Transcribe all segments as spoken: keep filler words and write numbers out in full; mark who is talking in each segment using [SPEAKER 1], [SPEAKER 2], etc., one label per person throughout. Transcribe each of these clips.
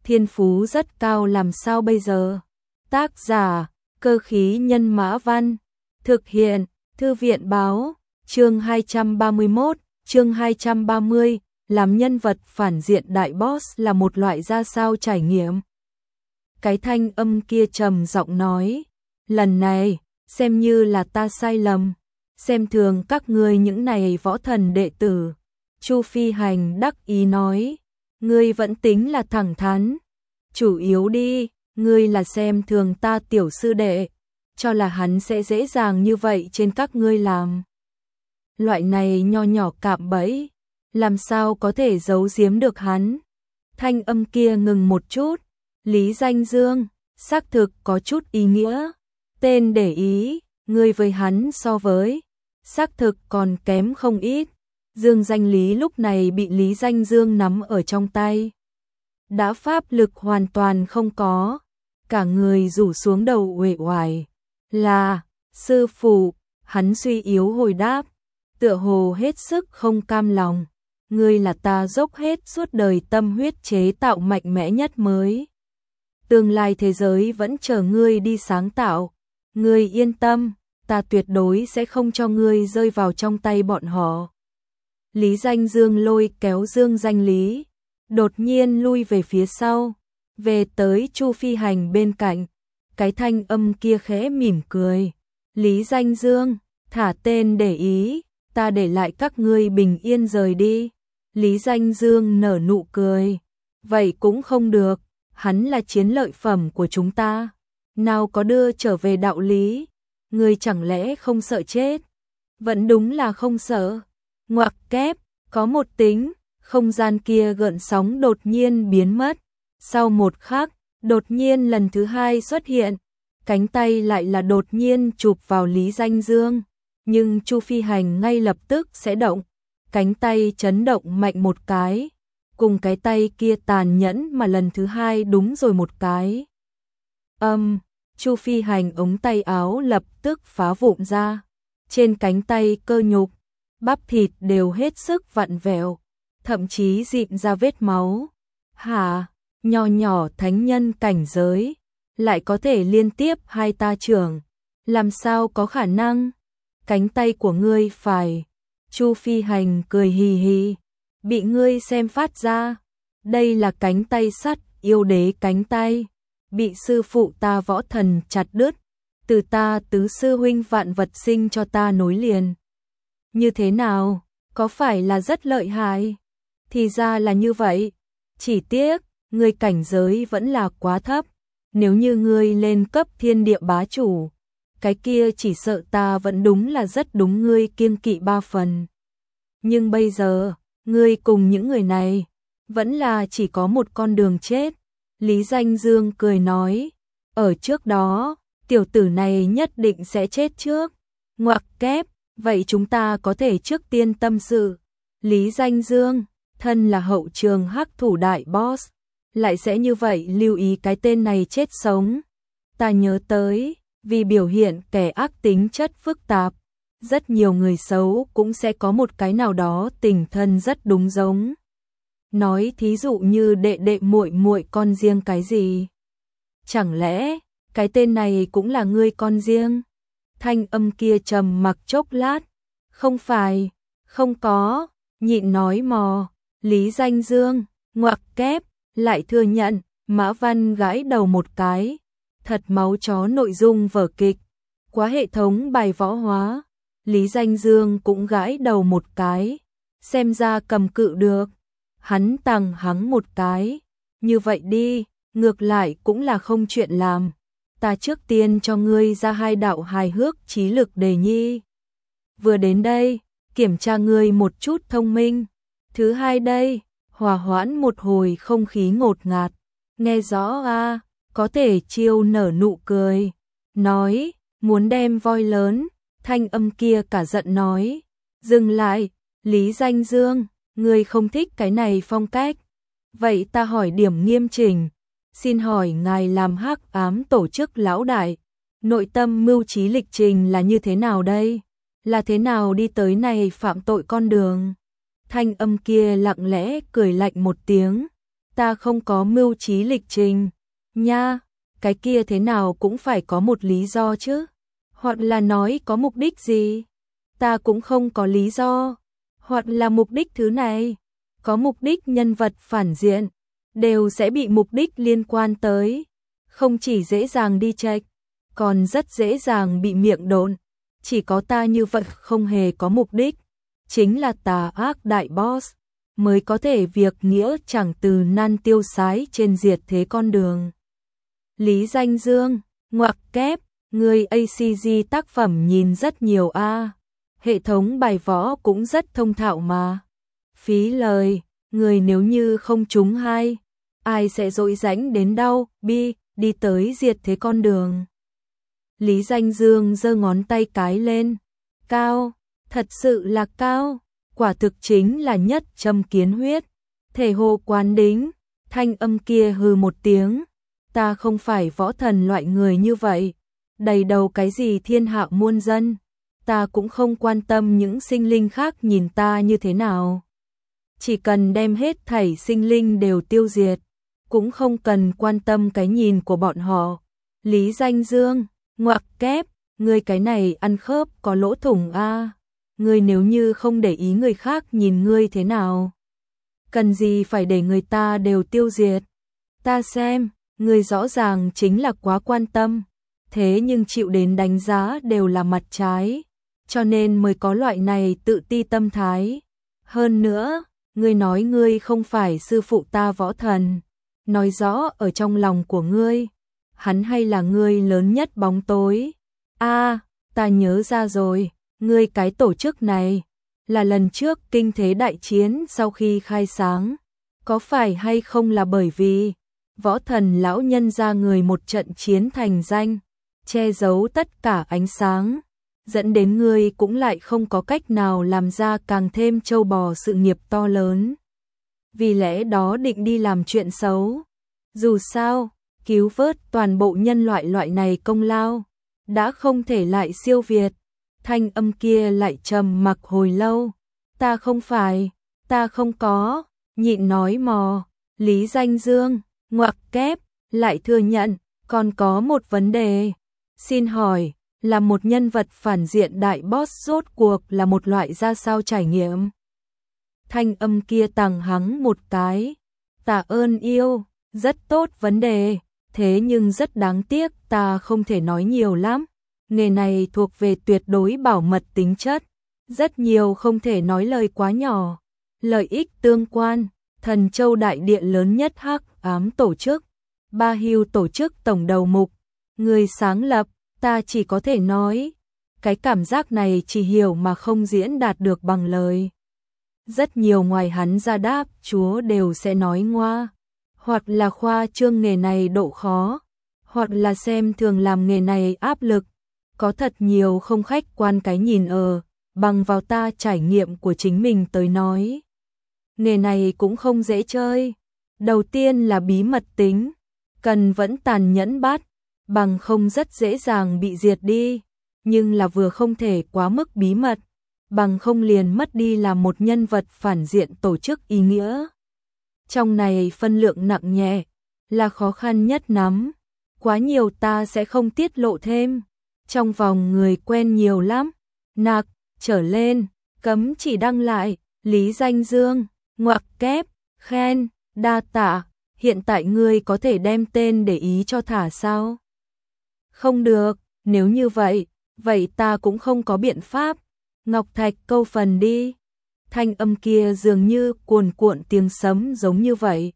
[SPEAKER 1] thiên phú rất cao làm sao bây giờ? Tác giả, Cơ khí nhân mã văn, thực hiện, Thư viện báo, chương hai trăm ba mươi mốt, chương hai trăm ba mươi, làm nhân vật phản diện đại boss là một loại ra sao trải nghiệm? Cái thanh âm kia trầm giọng nói, lần này, xem như là ta sai lầm, xem thường các ngươi những này võ thần đệ tử. Chu Phi Hành đắc ý nói, ngươi vẫn tính là thẳng thắn, chủ yếu đi, ngươi là xem thường ta tiểu sư đệ, cho là hắn sẽ dễ dàng như vậy trên các ngươi làm. Loại này nho nhỏ cạm bẫy, làm sao có thể giấu giếm được hắn? Thanh âm kia ngừng một chút, Lý Danh Dương, xác thực có chút ý nghĩa, tên để ý, ngươi với hắn so với, xác thực còn kém không ít. Dương Danh Lý lúc này bị Lý Danh Dương nắm ở trong tay, đã pháp lực hoàn toàn không có, cả người rủ xuống đầu uể oải. Là, sư phụ, hắn suy yếu hồi đáp, tựa hồ hết sức không cam lòng, ngươi là ta dốc hết suốt đời tâm huyết chế tạo mạnh mẽ nhất mới. Tương lai thế giới vẫn chờ ngươi đi sáng tạo, ngươi yên tâm, ta tuyệt đối sẽ không cho ngươi rơi vào trong tay bọn họ. Lý Danh Dương lôi kéo Dương Danh Lý, đột nhiên lui về phía sau, về tới Chu Phi Hành bên cạnh, cái thanh âm kia khẽ mỉm cười. Lý Danh Dương, thả tên để ý, ta để lại các ngươi bình yên rời đi. Lý Danh Dương nở nụ cười, vậy cũng không được, hắn là chiến lợi phẩm của chúng ta, nào có đưa trở về đạo lý, ngươi chẳng lẽ không sợ chết? Vẫn đúng là không sợ. Ngoặc kép, có một tính, không gian kia gợn sóng đột nhiên biến mất, sau một khắc, đột nhiên lần thứ hai xuất hiện, cánh tay lại là đột nhiên chụp vào Lý Danh Dương, nhưng Chu Phi Hành ngay lập tức sẽ động, cánh tay chấn động mạnh một cái, cùng cái tay kia tàn nhẫn mà lần thứ hai đúng rồi một cái. Âm, um, Chu Phi Hành ống tay áo lập tức phá vụn ra, trên cánh tay cơ nhục, bắp thịt đều hết sức vặn vẹo, thậm chí rịn ra vết máu. Hả, nho nhỏ thánh nhân cảnh giới, lại có thể liên tiếp hai ta trưởng, làm sao có khả năng? Cánh tay của ngươi phải. Chu Phi Hành cười hì hì, bị ngươi xem phát ra, đây là cánh tay sắt, yêu đế cánh tay, bị sư phụ ta võ thần chặt đứt, từ ta tứ sư huynh vạn vật sinh cho ta nối liền. Như thế nào, có phải là rất lợi hại? Thì ra là như vậy, chỉ tiếc, ngươi cảnh giới vẫn là quá thấp, nếu như ngươi lên cấp thiên địa bá chủ, cái kia chỉ sợ ta vẫn đúng là rất đúng ngươi kiêng kỵ ba phần. Nhưng bây giờ, ngươi cùng những người này, vẫn là chỉ có một con đường chết. Lý Danh Dương cười nói, ở trước đó, tiểu tử này nhất định sẽ chết trước. Ngoặc kép, vậy chúng ta có thể trước tiên tâm sự. Lý Danh Dương, thân là hậu trường hắc thủ đại boss, lại sẽ như vậy lưu ý cái tên này chết sống. Ta nhớ tới, vì biểu hiện kẻ ác tính chất phức tạp, rất nhiều người xấu cũng sẽ có một cái nào đó tình thân rất đúng giống. Nói thí dụ như đệ đệ muội muội con riêng cái gì? Chẳng lẽ, cái tên này cũng là ngươi con riêng? Thanh âm kia trầm mặc chốc lát, không phải, không có, nhịn nói mò. Lý Danh Dương, ngoặc kép, lại thừa nhận, Mã Văn gãi đầu một cái, thật máu chó nội dung vở kịch, quá hệ thống bài võ hóa. Lý Danh Dương cũng gãi đầu một cái, xem ra cầm cự được. Hắn tằng hắng một cái, như vậy đi, ngược lại cũng là không chuyện làm. Ta trước tiên cho ngươi ra hai đạo hài hước trí lực đề nhi. Vừa đến đây, kiểm tra ngươi một chút thông minh. Thứ hai đây, hòa hoãn một hồi không khí ngột ngạt. Nghe rõ a, có thể chiêu nở nụ cười. Nói, muốn đem voi lớn, thanh âm kia cả giận nói. Dừng lại, Lý Danh Dương, ngươi không thích cái này phong cách. Vậy ta hỏi điểm nghiêm chỉnh. Xin hỏi ngài làm hắc ám tổ chức lão đại, nội tâm mưu trí lịch trình là như thế nào đây? Là thế nào đi tới này phạm tội con đường? Thanh âm kia lặng lẽ cười lạnh một tiếng, Ta không có mưu trí lịch trình. Nha, cái kia thế nào cũng phải có một lý do chứ. Hoặc là nói có mục đích gì? Ta cũng không có lý do. Hoặc là mục đích thứ này. Có mục đích nhân vật phản diện. Đều sẽ bị mục đích liên quan tới. Không chỉ dễ dàng đi chệch, còn rất dễ dàng bị miệng độn. Chỉ có ta như vậy không hề có mục đích. Chính là tà ác đại boss. Mới có thể việc nghĩa chẳng từ nan tiêu sái trên diệt thế con đường. Lý Danh Dương, ngoặc kép, người a xê giê tác phẩm nhìn rất nhiều a. Hệ thống bài võ cũng rất thông thạo mà. Phí lời, người nếu như không trúng hai, ai sẽ dội rãnh đến đau, bi, đi tới diệt thế con đường. Lý Danh Dương giơ ngón tay cái lên. Cao, thật sự là cao. Quả thực chính là nhất châm kiến huyết. Thể hồ quán đính. Thanh âm kia hừ một tiếng. Ta không phải võ thần loại người như vậy. Đầy đầu cái gì thiên hạ muôn dân. Ta cũng không quan tâm những sinh linh khác nhìn ta như thế nào. Chỉ cần đem hết thảy sinh linh đều tiêu diệt. Cũng không cần quan tâm cái nhìn của bọn họ. Lý Danh Dương, ngoặc kép, ngươi cái này ăn khớp có lỗ thủng a. Ngươi nếu như không để ý người khác nhìn ngươi thế nào, cần gì phải để người ta đều tiêu diệt. Ta xem, ngươi rõ ràng chính là quá quan tâm, thế nhưng chịu đến đánh giá đều là mặt trái, cho nên mới có loại này tự ti tâm thái. Hơn nữa, ngươi nói ngươi không phải sư phụ ta võ thần, nói rõ ở trong lòng của ngươi, hắn hay là ngươi lớn nhất bóng tối. A, à, ta nhớ ra rồi. Ngươi cái tổ chức này là lần trước kinh thế đại chiến sau khi khai sáng, có phải hay không là bởi vì võ thần lão nhân ra người một trận chiến thành danh, che giấu tất cả ánh sáng, dẫn đến ngươi cũng lại không có cách nào làm ra càng thêm trâu bò sự nghiệp to lớn. Vì lẽ đó định đi làm chuyện xấu. Dù sao, cứu vớt toàn bộ nhân loại loại này công lao đã không thể lại siêu việt. Thanh âm kia lại trầm mặc hồi lâu. Ta không phải, ta không có, nhịn nói mò. Lý Danh Dương, ngoặc kép, lại thừa nhận, còn có một vấn đề. Xin hỏi, là một nhân vật phản diện đại boss rốt cuộc là một loại ra sao trải nghiệm? Thanh âm kia tằng hắng một cái. Tạ ơn yêu, rất tốt vấn đề, thế nhưng rất đáng tiếc ta không thể nói nhiều lắm. Nghề này thuộc về tuyệt đối bảo mật tính chất, rất nhiều không thể nói lời quá nhỏ. Lợi ích tương quan, Thần Châu đại địa lớn nhất hắc ám tổ chức, Ba Hưu tổ chức tổng đầu mục, người sáng lập, ta chỉ có thể nói, cái cảm giác này chỉ hiểu mà không diễn đạt được bằng lời. Rất nhiều ngoài hắn ra đáp chúa đều sẽ nói ngoa, hoặc là khoa trương nghề này độ khó, hoặc là xem thường làm nghề này áp lực. Có thật nhiều không khách quan cái nhìn ở, bằng vào ta trải nghiệm của chính mình tới nói. Nghề này cũng không dễ chơi. Đầu tiên là bí mật tính, cần vẫn tàn nhẫn bắt, bằng không rất dễ dàng bị diệt đi. Nhưng là vừa không thể quá mức bí mật, bằng không liền mất đi là một nhân vật phản diện tổ chức ý nghĩa. Trong này phân lượng nặng nhẹ, là khó khăn nhất nắm. Quá nhiều ta sẽ không tiết lộ thêm. Trong vòng người quen nhiều lắm. Nạc, trở lên, cấm chỉ đăng lại. Lý Danh Dương, ngoặc kép, khen, đa tạ. Hiện tại ngươi có thể đem tên để ý cho thả sao? Không được, nếu như vậy, vậy ta cũng không có biện pháp. Ngọc Thạch câu phần đi. Thanh âm kia dường như cuồn cuộn tiếng sấm giống như vậy.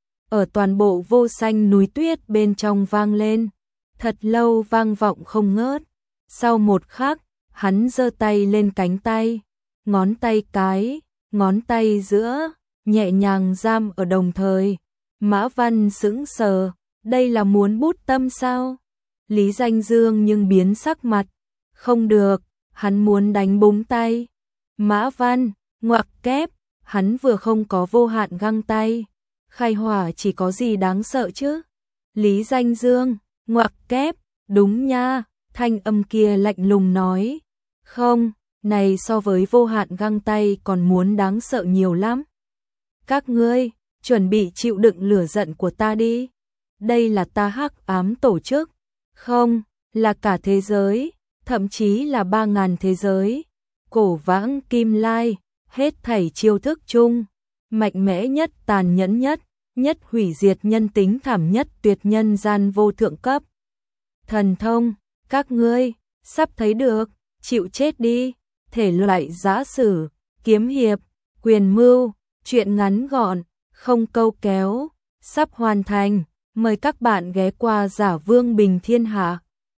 [SPEAKER 1] Ở toàn bộ vô xanh núi tuyết bên trong vang lên. Thật lâu vang vọng không ngớt. Sau một khắc, hắn giơ tay lên cánh tay. Ngón tay cái, ngón tay giữa, nhẹ nhàng giam ở đồng thời. Mã Văn sững sờ, đây là muốn bút tâm sao? Lý Danh Dương nhưng biến sắc mặt. Không được, hắn muốn đánh búng tay. Mã Văn, ngoặc kép, hắn vừa không có vô hạn găng tay. Khai hỏa chỉ có gì đáng sợ chứ? Lý Danh Dương, ngoặc kép, đúng nha, thanh âm kia lạnh lùng nói. Không, này so với vô hạn găng tay còn muốn đáng sợ nhiều lắm. Các ngươi, chuẩn bị chịu đựng lửa giận của ta đi. Đây là ta hắc ám tổ chức, không, là cả thế giới, thậm chí là ba ngàn thế giới. Cổ Vãng Kim Lai, hết thảy chiêu thức chung, mạnh mẽ nhất, tàn nhẫn nhất, nhất hủy diệt nhân tính thảm nhất, tuyệt nhân gian vô thượng cấp. Thần thông, các ngươi, sắp thấy được, chịu chết đi, thể loại giã sử, kiếm hiệp, quyền mưu, truyện ngắn gọn, không câu kéo, sắp hoàn thành, mời các bạn ghé qua Giả Vương Bình Thiên Hạ.